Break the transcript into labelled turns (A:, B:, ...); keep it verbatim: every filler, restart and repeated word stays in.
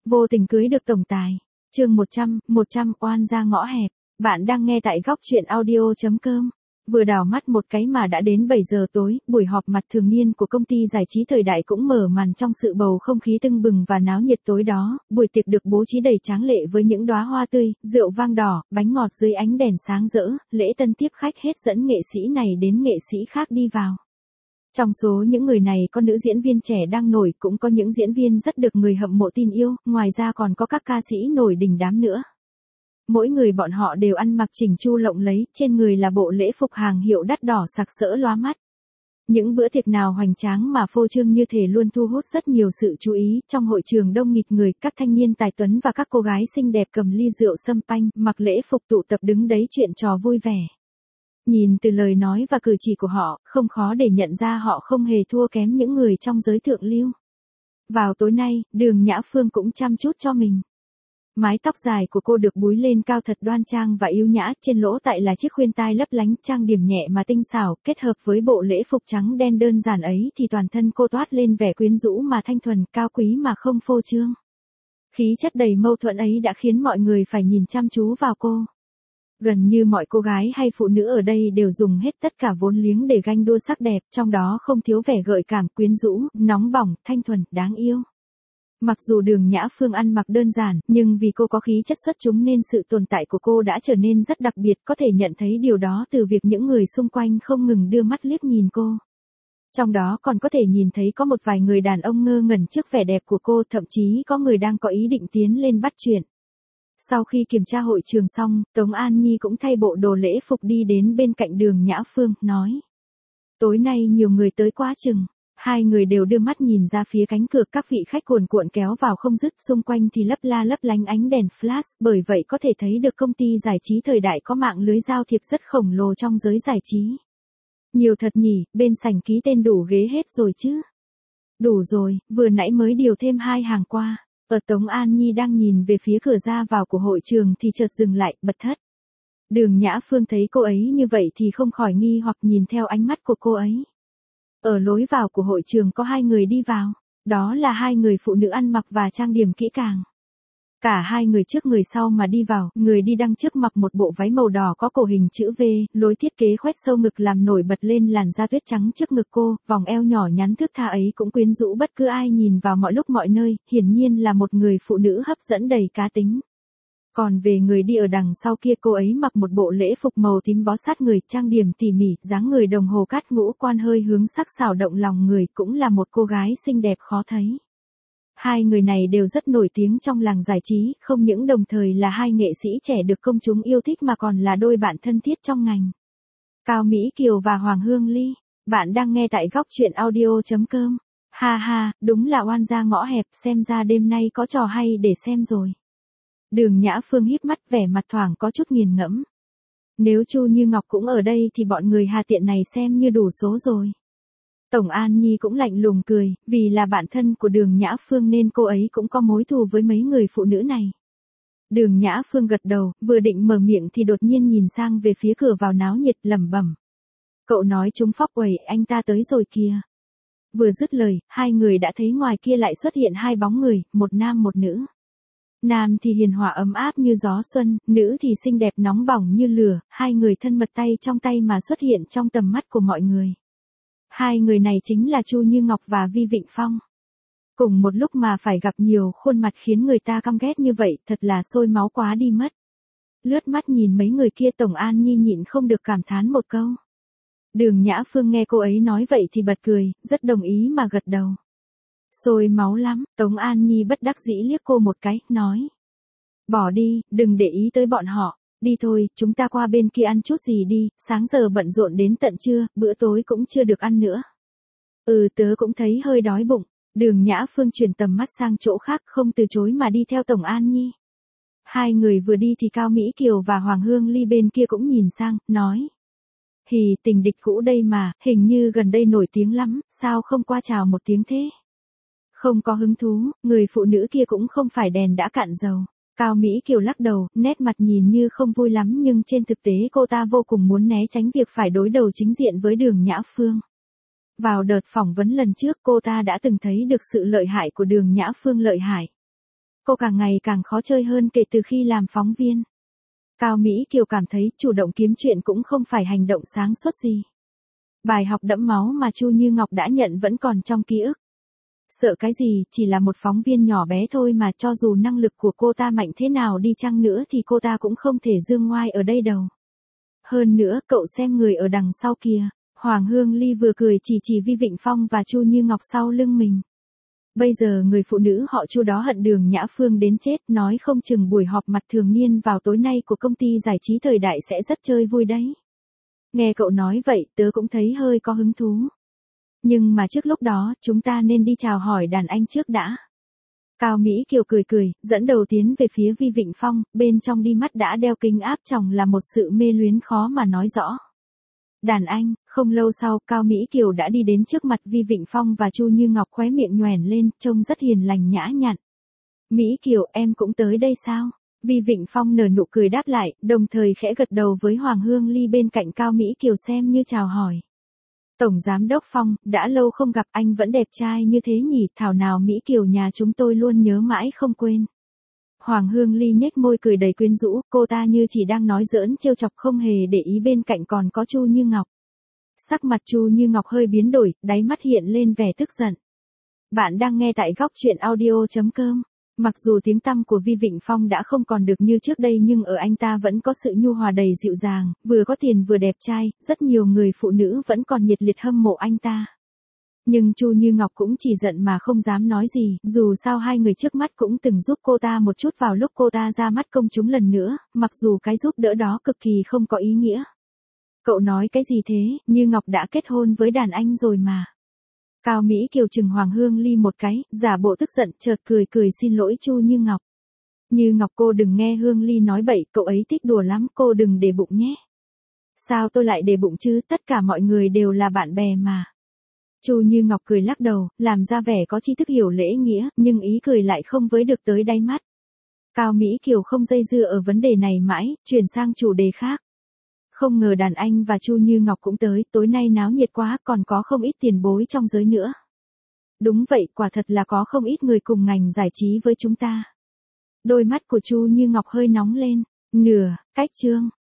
A: Vô tình cưới được tổng tài. Chương một trăm, một trăm oan ra ngõ hẹp. Bạn đang nghe tại góc truyện audio chấm com. Vừa đảo mắt một cái mà đã đến bảy giờ tối, buổi họp mặt thường niên của công ty giải trí thời đại cũng mở màn trong sự bầu không khí tưng bừng và náo nhiệt tối đó. Buổi tiệc được bố trí đầy tráng lệ với những đóa hoa tươi, rượu vang đỏ, bánh ngọt dưới ánh đèn sáng rỡ. Lễ tân tiếp khách hết dẫn nghệ sĩ này đến nghệ sĩ khác đi vào. Trong số những người này có nữ diễn viên trẻ đang nổi, cũng có những diễn viên rất được người hâm mộ tin yêu, ngoài ra còn có các ca sĩ nổi đình đám nữa. Mỗi người bọn họ đều ăn mặc chỉnh chu lộng lẫy, trên người là bộ lễ phục hàng hiệu đắt đỏ sặc sỡ lóa mắt. Những bữa tiệc nào hoành tráng mà phô trương như thể luôn thu hút rất nhiều sự chú ý. Trong hội trường đông nghịt người, các thanh niên tài tuấn và các cô gái xinh đẹp cầm ly rượu sâm panh, mặc lễ phục tụ tập đứng đấy chuyện trò vui vẻ. Nhìn từ lời nói và cử chỉ của họ, không khó để nhận ra họ không hề thua kém những người trong giới thượng lưu. Vào tối nay, Đường Nhã Phương cũng chăm chút cho mình. Mái tóc dài của cô được búi lên cao thật đoan trang và yêu nhã, trên lỗ tai là chiếc khuyên tai lấp lánh, trang điểm nhẹ mà tinh xảo, kết hợp với bộ lễ phục trắng đen đơn giản ấy thì toàn thân cô toát lên vẻ quyến rũ mà thanh thuần, cao quý mà không phô trương. Khí chất đầy mâu thuẫn ấy đã khiến mọi người phải nhìn chăm chú vào cô. Gần như mọi cô gái hay phụ nữ ở đây đều dùng hết tất cả vốn liếng để ganh đua sắc đẹp, trong đó không thiếu vẻ gợi cảm, quyến rũ, nóng bỏng, thanh thuần, đáng yêu. Mặc dù Đường Nhã Phương ăn mặc đơn giản, nhưng vì cô có khí chất xuất chúng nên sự tồn tại của cô đã trở nên rất đặc biệt, có thể nhận thấy điều đó từ việc những người xung quanh không ngừng đưa mắt liếc nhìn cô. Trong đó còn có thể nhìn thấy có một vài người đàn ông ngơ ngẩn trước vẻ đẹp của cô, thậm chí có người đang có ý định tiến lên bắt chuyện. Sau khi kiểm tra hội trường xong, Tống An Nhi cũng thay bộ đồ lễ phục đi đến bên cạnh Đường Nhã Phương, nói. Tối nay nhiều người tới quá chừng. Hai người đều đưa mắt nhìn ra phía cánh cửa, các vị khách cuồn cuộn kéo vào không dứt, xung quanh thì lấp la lấp lánh ánh đèn flash, bởi vậy có thể thấy được công ty giải trí thời đại có mạng lưới giao thiệp rất khổng lồ trong giới giải trí. Nhiều thật nhỉ, bên sảnh ký tên đủ ghế hết rồi chứ? Đủ rồi, vừa nãy mới điều thêm hai hàng qua. Ở Tống An Nhi đang nhìn về phía cửa ra vào của hội trường thì chợt dừng lại, bật thốt. Đường Nhã Phương thấy cô ấy như vậy thì không khỏi nghi hoặc nhìn theo ánh mắt của cô ấy. Ở lối vào của hội trường có hai người đi vào, đó là hai người phụ nữ ăn mặc và trang điểm kỹ càng. Cả hai người trước người sau mà đi vào, người đi đằng trước mặc một bộ váy màu đỏ có cổ hình chữ V, lối thiết kế khoét sâu ngực làm nổi bật lên làn da tuyết trắng trước ngực cô, vòng eo nhỏ nhắn thướt tha ấy cũng quyến rũ bất cứ ai nhìn vào mọi lúc mọi nơi, hiển nhiên là một người phụ nữ hấp dẫn đầy cá tính. Còn về người đi ở đằng sau kia, cô ấy mặc một bộ lễ phục màu tím bó sát người, trang điểm tỉ mỉ, dáng người đồng hồ cát ngũ quan hơi hướng sắc sảo động lòng người, cũng là một cô gái xinh đẹp khó thấy. Hai người này đều rất nổi tiếng trong làng giải trí, không những đồng thời là hai nghệ sĩ trẻ được công chúng yêu thích mà còn là đôi bạn thân thiết trong ngành. Cao Mỹ Kiều và Hoàng Hương Ly, bạn đang nghe tại góc truyện audio chấm com. Ha ha, đúng là oan ra ngõ hẹp, xem ra đêm nay có trò hay để xem rồi. Đường Nhã Phương híp mắt, vẻ mặt thoảng có chút nghiền ngẫm. Nếu Chu Như Ngọc cũng ở đây thì bọn người Hà Tiện này xem như đủ số rồi. Tổng An Nhi cũng lạnh lùng cười, vì là bạn thân của Đường Nhã Phương nên cô ấy cũng có mối thù với mấy người phụ nữ này. Đường Nhã Phương gật đầu, vừa định mở miệng thì đột nhiên nhìn sang về phía cửa vào náo nhiệt, lẩm bẩm. Cậu nói chúng phóc uầy, anh ta tới rồi kìa. Vừa dứt lời, hai người đã thấy ngoài kia lại xuất hiện hai bóng người, một nam một nữ. Nam thì hiền hòa ấm áp như gió xuân, nữ thì xinh đẹp nóng bỏng như lửa, hai người thân mật tay trong tay mà xuất hiện trong tầm mắt của mọi người. Hai người này chính là Chu Như Ngọc và Vi Vịnh Phong. Cùng một lúc mà phải gặp nhiều khuôn mặt khiến người ta căm ghét như vậy, thật là sôi máu quá đi mất. Lướt mắt nhìn mấy người kia, Tổng An Nhi nhịn không được cảm thán một câu. Đường Nhã Phương nghe cô ấy nói vậy thì bật cười, rất đồng ý mà gật đầu. Sôi máu lắm, Tống An Nhi bất đắc dĩ liếc cô một cái, nói. Bỏ đi, đừng để ý tới bọn họ, đi thôi, chúng ta qua bên kia ăn chút gì đi, sáng giờ bận rộn đến tận trưa, bữa tối cũng chưa được ăn nữa. Ừ, tớ cũng thấy hơi đói bụng. Đường Nhã Phương chuyển tầm mắt sang chỗ khác, không từ chối mà đi theo Tổng An Nhi. Hai người vừa đi thì Cao Mỹ Kiều và Hoàng Hương Ly bên kia cũng nhìn sang, nói. Hì, tình địch cũ đây mà, hình như gần đây nổi tiếng lắm, sao không qua chào một tiếng thế? Không có hứng thú, người phụ nữ kia cũng không phải đèn đã cạn dầu. Cao Mỹ Kiều lắc đầu, nét mặt nhìn như không vui lắm nhưng trên thực tế cô ta vô cùng muốn né tránh việc phải đối đầu chính diện với Đường Nhã Phương. Vào đợt phỏng vấn lần trước cô ta đã từng thấy được sự lợi hại của Đường Nhã Phương lợi hại. Cô càng ngày càng khó chơi hơn kể từ khi làm phóng viên. Cao Mỹ Kiều cảm thấy chủ động kiếm chuyện cũng không phải hành động sáng suốt gì. Bài học đẫm máu mà Chu Như Ngọc đã nhận vẫn còn trong ký ức. Sợ cái gì, chỉ là một phóng viên nhỏ bé thôi mà, cho dù năng lực của cô ta mạnh thế nào đi chăng nữa thì cô ta cũng không thể dương ngoai ở đây đâu. Hơn nữa, cậu xem người ở đằng sau kìa. Hoàng Hương Ly vừa cười chỉ chỉ Vi Vịnh Phong và Chu Như Ngọc sau lưng mình. Bây giờ người phụ nữ họ Chu đó hận Đường Nhã Phương đến chết, nói không chừng buổi họp mặt thường niên vào tối nay của công ty giải trí thời đại sẽ rất chơi vui đấy. Nghe cậu nói vậy, tớ cũng thấy hơi có hứng thú. Nhưng mà trước lúc đó, chúng ta nên đi chào hỏi đàn anh trước đã. Cao Mỹ Kiều cười cười, dẫn đầu tiến về phía Vi Vịnh Phong, bên trong đi mắt đã đeo kính áp tròng là một sự mê luyến khó mà nói rõ. Đàn anh, không lâu sau, Cao Mỹ Kiều đã đi đến trước mặt Vi Vịnh Phong và Chu Như Ngọc, khóe miệng nhoẻn lên, trông rất hiền lành nhã nhặn. Mỹ Kiều, em cũng tới đây sao? Vi Vịnh Phong nở nụ cười đáp lại, đồng thời khẽ gật đầu với Hoàng Hương Ly bên cạnh Cao Mỹ Kiều xem như chào hỏi. Tổng Giám đốc Phong, đã lâu không gặp, anh vẫn đẹp trai như thế nhỉ, thảo nào Mỹ Kiều nhà chúng tôi luôn nhớ mãi không quên. Hoàng Hương Ly nhếch môi cười đầy quyến rũ, cô ta như chỉ đang nói giỡn trêu chọc không hề để ý bên cạnh còn có Chu Như Ngọc. Sắc mặt Chu Như Ngọc hơi biến đổi, đáy mắt hiện lên vẻ tức giận. Bạn đang nghe tại góc truyện audio chấm com. Mặc dù tiếng tăm của Vi Vịnh Phong đã không còn được như trước đây nhưng ở anh ta vẫn có sự nhu hòa đầy dịu dàng, vừa có tiền vừa đẹp trai, rất nhiều người phụ nữ vẫn còn nhiệt liệt hâm mộ anh ta. Nhưng Chu Như Ngọc cũng chỉ giận mà không dám nói gì, dù sao hai người trước mắt cũng từng giúp cô ta một chút vào lúc cô ta ra mắt công chúng lần nữa, mặc dù cái giúp đỡ đó cực kỳ không có ý nghĩa. Cậu nói cái gì thế, Như Ngọc đã kết hôn với đàn anh rồi mà. Cao Mỹ Kiều chừng Hoàng Hương Ly một cái, giả bộ tức giận, chợt cười cười xin lỗi Chu Như Ngọc. Như Ngọc, cô đừng nghe Hương Ly nói bậy, cậu ấy thích đùa lắm, cô đừng để bụng nhé. Sao tôi lại để bụng chứ, tất cả mọi người đều là bạn bè mà. Chu Như Ngọc cười lắc đầu, làm ra vẻ có tri thức hiểu lễ nghĩa, nhưng ý cười lại không với được tới đáy mắt. Cao Mỹ Kiều không dây dưa ở vấn đề này mãi, chuyển sang chủ đề khác. Không ngờ đàn anh và Chu Như Ngọc cũng tới, tối nay náo nhiệt quá, còn có không ít tiền bối trong giới nữa. Đúng vậy, quả thật là có không ít người cùng ngành giải trí với chúng ta. Đôi mắt của Chu Như Ngọc hơi nóng lên. Nửa, cách chương.